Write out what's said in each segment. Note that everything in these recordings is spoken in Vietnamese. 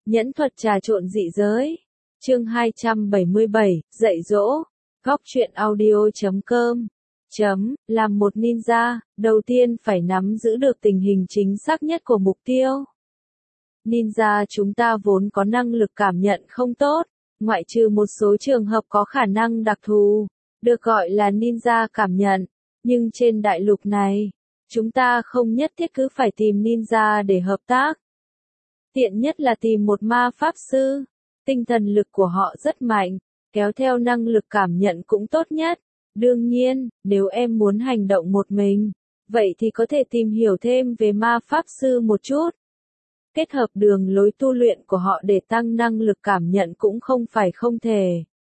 Nhẫn thuật trà trộn dị giới. Chương 277, dạy dỗ. Góc truyện audio.com. Làm một ninja, đầu tiên phải nắm giữ được tình hình chính xác nhất của mục tiêu. Ninja chúng ta vốn có năng lực cảm nhận không tốt, ngoại trừ một số trường hợp có khả năng đặc thù, được gọi là ninja cảm nhận. Nhưng trên đại lục này, chúng ta không nhất thiết cứ phải tìm ninja để hợp tác. Tiện nhất là tìm một ma pháp sư, tinh thần lực của họ rất mạnh, kéo theo năng lực cảm nhận cũng tốt nhất. Đương nhiên, nếu em muốn hành động một mình, vậy thì có thể tìm hiểu thêm về ma pháp sư một chút. Kết hợp đường lối tu luyện của họ để tăng năng lực cảm nhận cũng không phải không thể.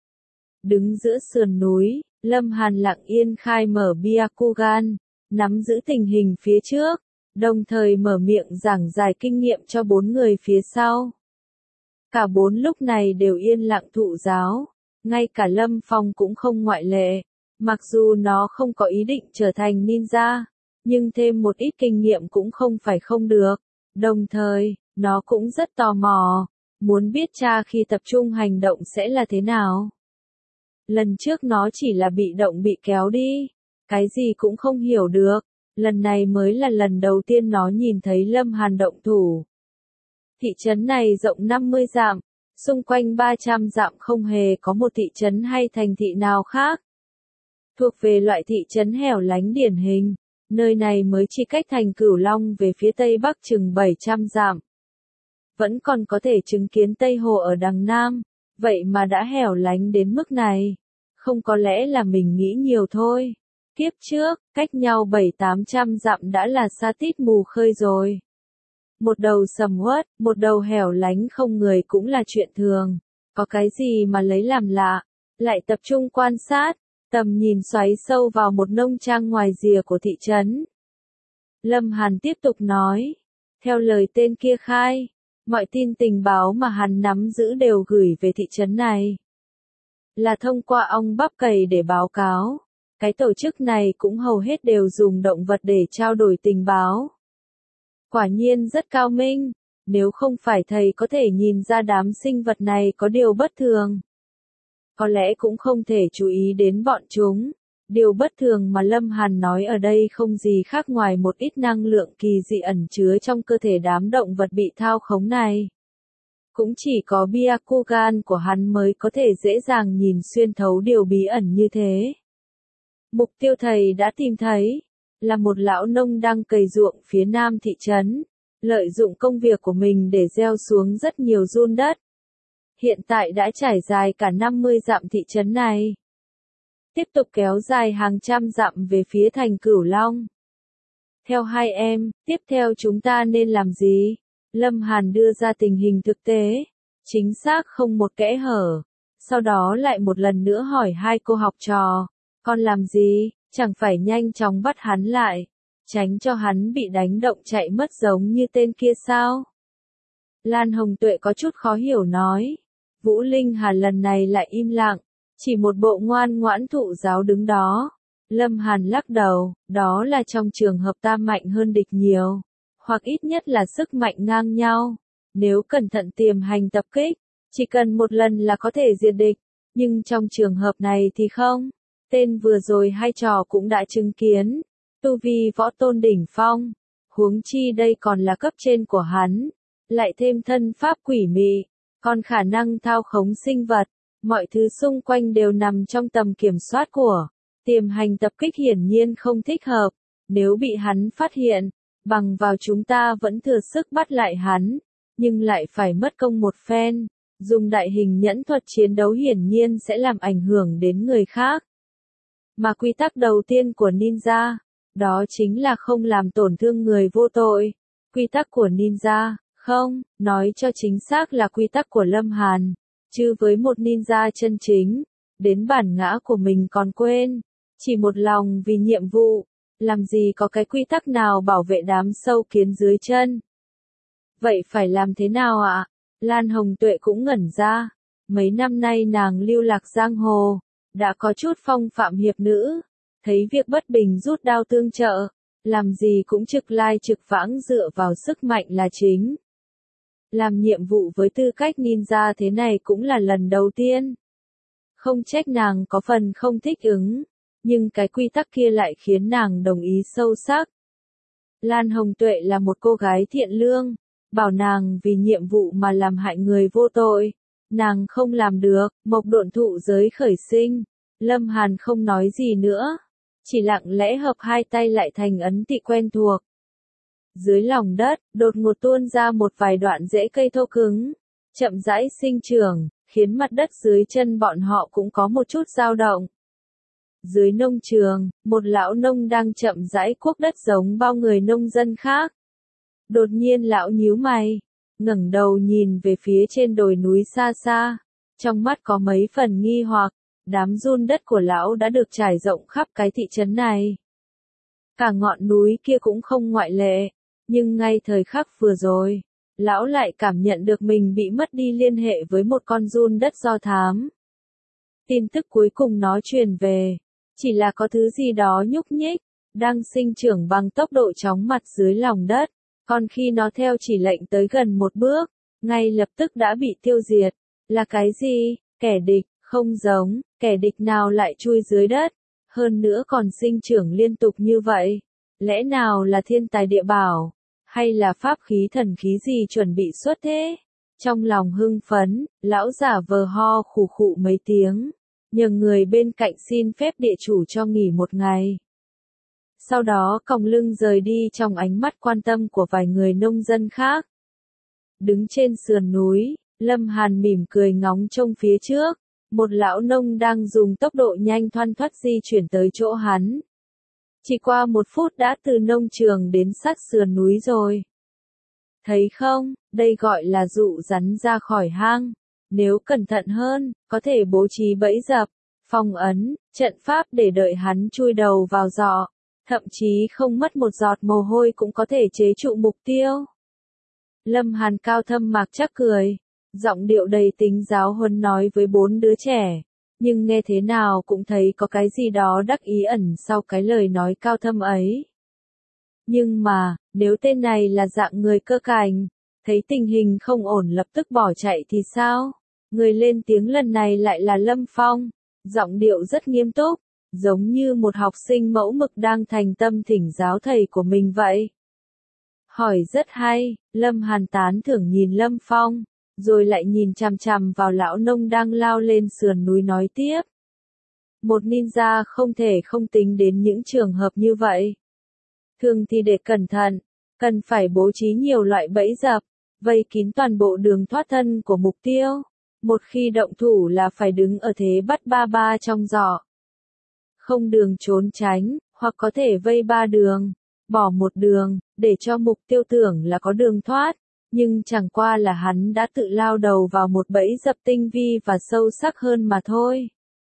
Đứng giữa sườn núi, Lâm Hàn lặng yên khai mở Byakugan, nắm giữ tình hình phía trước, đồng thời mở miệng giảng giải kinh nghiệm cho 4 người phía sau. Cả 4 lúc này đều yên lặng thụ giáo, ngay cả Lâm Phong cũng không ngoại lệ. Mặc dù nó không có ý định trở thành ninja, nhưng thêm một ít kinh nghiệm cũng không phải không được. Đồng thời, nó cũng rất tò mò, muốn biết cha khi tập trung hành động sẽ là thế nào. Lần trước nó chỉ là bị động bị kéo đi, cái gì cũng không hiểu được, lần này mới là lần đầu tiên nó nhìn thấy Lâm Hàn động thủ. Thị trấn này rộng 50 dặm, xung quanh 300 dặm không hề có một thị trấn hay thành thị nào khác. Thuộc về loại thị trấn hẻo lánh điển hình, nơi này mới chỉ cách thành Cửu Long về phía tây bắc chừng 700 dặm. Vẫn còn có thể chứng kiến Tây Hồ ở đằng nam, vậy mà đã hẻo lánh đến mức này. Không có lẽ là mình nghĩ nhiều thôi. Kiếp trước, cách nhau 700-800 dặm đã là sa tít mù khơi rồi. Một đầu sầm uất, một đầu hẻo lánh không người cũng là chuyện thường. Có cái gì mà lấy làm lạ, lại tập trung quan sát. Tầm nhìn xoáy sâu vào một nông trang ngoài rìa của thị trấn. Lâm Hàn tiếp tục nói. Theo lời tên kia khai, mọi tin tình báo mà hắn nắm giữ đều gửi về thị trấn này. Là thông qua ong bắp cày để báo cáo. Cái tổ chức này cũng hầu hết đều dùng động vật để trao đổi tình báo. Quả nhiên rất cao minh, nếu không phải thầy có thể nhìn ra đám sinh vật này có điều bất thường. Có lẽ cũng không thể chú ý đến bọn chúng. Điều bất thường mà Lâm Hàn nói ở đây không gì khác ngoài một ít năng lượng kỳ dị ẩn chứa trong cơ thể đám động vật bị thao khống này. Cũng chỉ có Byakugan của hắn mới có thể dễ dàng nhìn xuyên thấu điều bí ẩn như thế. Mục tiêu thầy đã tìm thấy, là một lão nông đang cày ruộng phía nam thị trấn, lợi dụng công việc của mình để gieo xuống rất nhiều giun đất. Hiện tại đã trải dài cả 50 dặm thị trấn này. Tiếp tục kéo dài hàng trăm dặm về phía thành Cửu Long. Theo hai em, tiếp theo chúng ta nên làm gì? Lâm Hàn đưa ra tình hình thực tế, chính xác không một kẽ hở. Sau đó lại một lần nữa hỏi hai cô học trò, con làm gì? Chẳng phải nhanh chóng bắt hắn lại, tránh cho hắn bị đánh động chạy mất giống như tên kia sao? Lan Hồng Tuệ có chút khó hiểu nói. Vũ Linh Hà lần này lại im lặng, chỉ một bộ ngoan ngoãn thụ giáo đứng đó. Lâm Hàn lắc đầu, đó là trong trường hợp ta mạnh hơn địch nhiều, hoặc ít nhất là sức mạnh ngang nhau. Nếu cẩn thận tiềm hành tập kích, chỉ cần một lần là có thể diệt địch, nhưng trong trường hợp này thì không. Tên vừa rồi hai trò cũng đã chứng kiến, tu vi võ tôn đỉnh phong, huống chi đây còn là cấp trên của hắn, lại thêm thân pháp quỷ mị. Còn khả năng thao khống sinh vật, mọi thứ xung quanh đều nằm trong tầm kiểm soát của. Tiềm hành tập kích hiển nhiên không thích hợp, nếu bị hắn phát hiện, bằng vào chúng ta vẫn thừa sức bắt lại hắn, nhưng lại phải mất công một phen. Dùng đại hình nhẫn thuật chiến đấu hiển nhiên sẽ làm ảnh hưởng đến người khác. Mà quy tắc đầu tiên của ninja, đó chính là không làm tổn thương người vô tội. Quy tắc của ninja. Không, nói cho chính xác là quy tắc của Lâm Hàn, chứ với một ninja chân chính, đến bản ngã của mình còn quên, chỉ một lòng vì nhiệm vụ, làm gì có cái quy tắc nào bảo vệ đám sâu kiến dưới chân. Vậy phải làm thế nào ạ? Lan Hồng Tuệ cũng ngẩn ra, mấy năm nay nàng lưu lạc giang hồ, đã có chút phong phạm hiệp nữ, thấy việc bất bình rút đao tương trợ, làm gì cũng trực lai trực vãng dựa vào sức mạnh là chính. Làm nhiệm vụ với tư cách ninja thế này cũng là lần đầu tiên. Không trách nàng có phần không thích ứng, nhưng cái quy tắc kia lại khiến nàng đồng ý sâu sắc. Lan Hồng Tuệ là một cô gái thiện lương, bảo nàng vì nhiệm vụ mà làm hại người vô tội. Nàng không làm được, Mộc Độn thụ giới khởi sinh. Lâm Hàn không nói gì nữa, chỉ lặng lẽ hợp hai tay lại thành ấn tị quen thuộc. Dưới lòng đất, đột ngột tuôn ra một vài đoạn rễ cây thô cứng, chậm rãi sinh trưởng, khiến mặt đất dưới chân bọn họ cũng có một chút dao động. Dưới nông trường, một lão nông đang chậm rãi cuốc đất giống bao người nông dân khác. Đột nhiên lão nhíu mày, ngẩng đầu nhìn về phía trên đồi núi xa xa, trong mắt có mấy phần nghi hoặc, đám giun đất của lão đã được trải rộng khắp cái thị trấn này. Cả ngọn núi kia cũng không ngoại lệ, nhưng ngay thời khắc vừa rồi, lão lại cảm nhận được mình bị mất đi liên hệ với một con giun đất do thám. Tin tức cuối cùng nó truyền về, chỉ là có thứ gì đó nhúc nhích, đang sinh trưởng bằng tốc độ chóng mặt dưới lòng đất, còn khi nó theo chỉ lệnh tới gần một bước, ngay lập tức đã bị tiêu diệt. Là cái gì? Kẻ địch, không giống, kẻ địch nào lại chui dưới đất, hơn nữa còn sinh trưởng liên tục như vậy. Lẽ nào là thiên tài địa bảo, hay là pháp khí thần khí gì chuẩn bị xuất thế? Trong lòng hưng phấn, lão giả vờ ho khủ khụ mấy tiếng, nhờ người bên cạnh xin phép địa chủ cho nghỉ một ngày. Sau đó còng lưng rời đi trong ánh mắt quan tâm của vài người nông dân khác. Đứng trên sườn núi, Lâm Hàn mỉm cười ngóng trông phía trước, một lão nông đang dùng tốc độ nhanh thoăn thoắt di chuyển tới chỗ hắn. Chỉ qua 1 phút đã từ nông trường đến sát sườn núi rồi. Thấy không, đây gọi là dụ rắn ra khỏi hang. Nếu cẩn thận hơn, có thể bố trí bẫy dập, phong ấn, trận pháp để đợi hắn chui đầu vào giỏ. Thậm chí không mất một giọt mồ hôi cũng có thể chế trụ mục tiêu. Lâm Hàn cao thâm mạc chắc cười, giọng điệu đầy tính giáo huấn nói với 4 đứa trẻ, nhưng nghe thế nào cũng thấy có cái gì đó đắc ý ẩn sau cái lời nói cao thâm ấy. Nhưng mà, nếu tên này là dạng người cơ cảnh, thấy tình hình không ổn lập tức bỏ chạy thì sao? Người lên tiếng lần này lại là Lâm Phong, giọng điệu rất nghiêm túc, giống như một học sinh mẫu mực đang thành tâm thỉnh giáo thầy của mình vậy. Hỏi rất hay, Lâm Hàn tán thưởng nhìn Lâm Phong, rồi lại nhìn chằm chằm vào lão nông đang lao lên sườn núi nói tiếp. Một ninja không thể không tính đến những trường hợp như vậy. Thường thì để cẩn thận, cần phải bố trí nhiều loại bẫy dập, vây kín toàn bộ đường thoát thân của mục tiêu. Một khi động thủ là phải đứng ở thế bắt ba ba trong giỏ. Không đường trốn tránh, hoặc có thể vây 3 đường, bỏ một đường, để cho mục tiêu tưởng là có đường thoát, nhưng chẳng qua là hắn đã tự lao đầu vào một bẫy dập tinh vi và sâu sắc hơn mà thôi.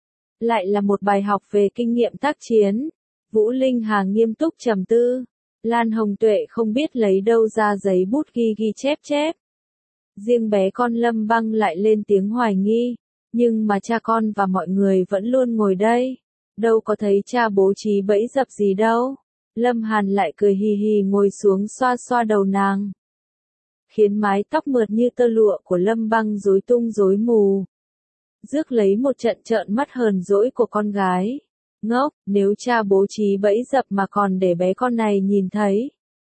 Lại là một bài học về kinh nghiệm tác chiến. Vũ Linh Hà nghiêm túc trầm tư, Lan Hồng Tuệ không biết lấy đâu ra giấy bút ghi chép chép. Riêng bé con Lâm Băng lại lên tiếng hoài nghi, nhưng mà cha con và mọi người vẫn luôn ngồi đây. Đâu có thấy cha bố trí bẫy dập gì đâu. Lâm Hàn lại cười hì hì ngồi xuống xoa xoa đầu nàng, khiến mái tóc mượt như tơ lụa của Lâm Băng rối tung rối mù. Rước lấy một trận trợn mắt hờn dỗi của con gái. Ngốc, nếu cha bố trí bẫy dập mà còn để bé con này nhìn thấy,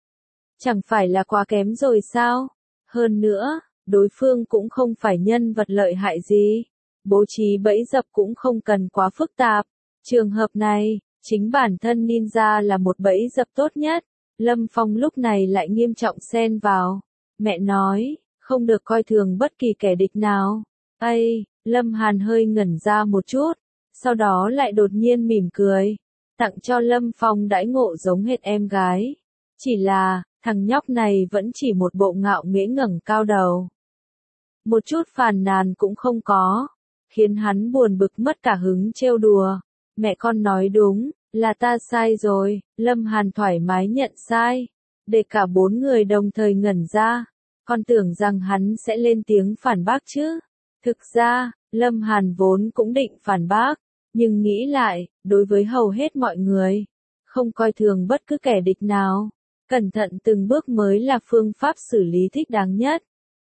chẳng phải là quá kém rồi sao? Hơn nữa, đối phương cũng không phải nhân vật lợi hại gì. Bố trí bẫy dập cũng không cần quá phức tạp. Trường hợp này, chính bản thân ninja là một bẫy dập tốt nhất. Lâm Phong lúc này lại nghiêm trọng xen vào. Mẹ nói, không được coi thường bất kỳ kẻ địch nào. Ây, Lâm Hàn hơi ngẩn ra một chút, sau đó lại đột nhiên mỉm cười, tặng cho Lâm Phong đãi ngộ giống hệt em gái. Chỉ là, thằng nhóc này vẫn chỉ một bộ ngạo nghễ ngẩng cao đầu. Một chút phàn nàn cũng không có, khiến hắn buồn bực mất cả hứng trêu đùa. Mẹ con nói đúng, là ta sai rồi. Lâm Hàn thoải mái nhận sai, để cả 4 người đồng thời ngẩn ra. Con tưởng rằng hắn sẽ lên tiếng phản bác chứ. Thực ra, Lâm Hàn vốn cũng định phản bác, nhưng nghĩ lại, đối với hầu hết mọi người, không coi thường bất cứ kẻ địch nào. Cẩn thận từng bước mới là phương pháp xử lý thích đáng nhất.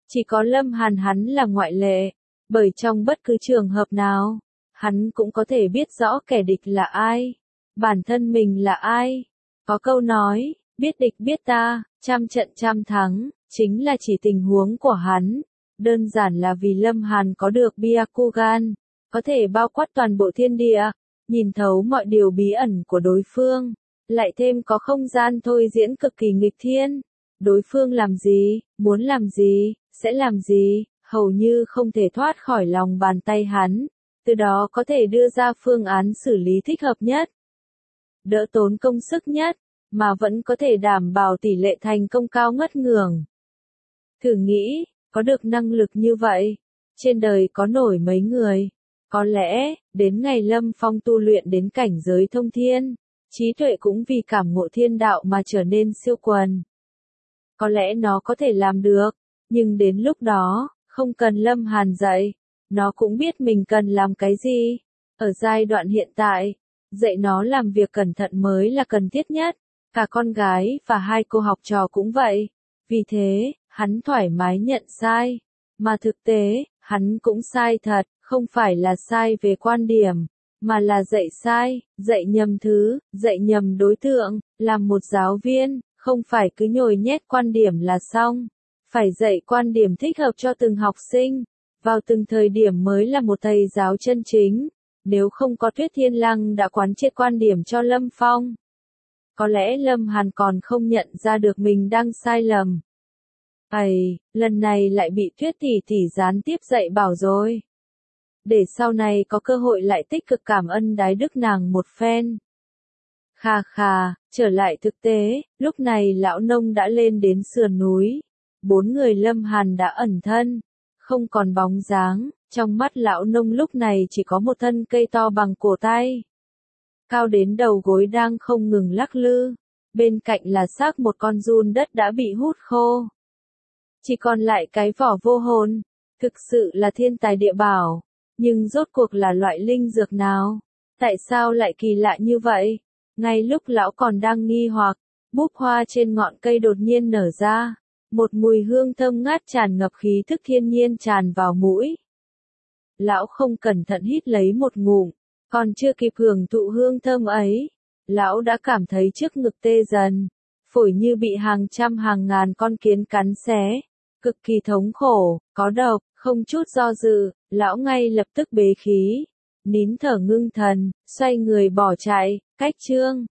Chỉ có Lâm Hàn hắn là ngoại lệ, bởi trong bất cứ trường hợp nào, hắn cũng có thể biết rõ kẻ địch là ai, bản thân mình là ai. Có câu nói, biết địch biết ta, trăm trận trăm thắng, chính là chỉ tình huống của hắn. Đơn giản là vì Lâm Hàn có được Byakugan, có thể bao quát toàn bộ thiên địa, nhìn thấu mọi điều bí ẩn của đối phương, lại thêm có không gian thôi diễn cực kỳ nghịch thiên. Đối phương làm gì, muốn làm gì, sẽ làm gì, hầu như không thể thoát khỏi lòng bàn tay hắn, từ đó có thể đưa ra phương án xử lý thích hợp nhất, đỡ tốn công sức nhất, mà vẫn có thể đảm bảo tỷ lệ thành công cao ngất ngường. Thử nghĩ, có được năng lực như vậy, trên đời có nổi mấy người. Có lẽ, đến ngày Lâm Phong tu luyện đến cảnh giới thông thiên, trí tuệ cũng vì cảm ngộ thiên đạo mà trở nên siêu quần. Có lẽ nó có thể làm được, nhưng đến lúc đó, không cần Lâm Hàn dạy, nó cũng biết mình cần làm cái gì. Ở giai đoạn hiện tại, dạy nó làm việc cẩn thận mới là cần thiết nhất, cả con gái và hai cô học trò cũng vậy. Vì thế, hắn thoải mái nhận sai, mà thực tế, hắn cũng sai thật, không phải là sai về quan điểm, mà là dạy sai, dạy nhầm thứ, dạy nhầm đối tượng. Làm một giáo viên, không phải cứ nhồi nhét quan điểm là xong, phải dạy quan điểm thích hợp cho từng học sinh, vào từng thời điểm mới là một thầy giáo chân chính. Nếu không có Tuyết Thiên Lăng đã quán triệt quan điểm cho Lâm Phong, có lẽ Lâm Hàn còn không nhận ra được mình đang sai lầm. Lần này lại bị Tuyết tỷ tỷ gián tiếp dạy bảo rồi. Để sau này có cơ hội lại tích cực cảm ơn đái đức nàng một phen. Khà khà, trở lại thực tế, lúc này lão nông đã lên đến sườn núi. 4 người Lâm Hàn đã ẩn thân, không còn bóng dáng, trong mắt lão nông lúc này chỉ có một thân cây to bằng cổ tay. Cao đến đầu gối đang không ngừng lắc lư, bên cạnh là xác một con giun đất đã bị hút khô. Chỉ còn lại cái vỏ vô hồn, thực sự là thiên tài địa bảo, nhưng rốt cuộc là loại linh dược nào? Tại sao lại kỳ lạ như vậy? Ngay lúc lão còn đang nghi hoặc, búp hoa trên ngọn cây đột nhiên nở ra, một mùi hương thơm ngát tràn ngập khí thức thiên nhiên tràn vào mũi. Lão không cẩn thận hít lấy một ngụm, còn chưa kịp hưởng thụ hương thơm ấy, lão đã cảm thấy trước ngực tê dần, phổi như bị hàng trăm hàng ngàn con kiến cắn xé, cực kỳ thống khổ, có độc. Không chút do dự, lão ngay lập tức bế khí, nín thở ngưng thần, xoay người bỏ chạy. Cách chương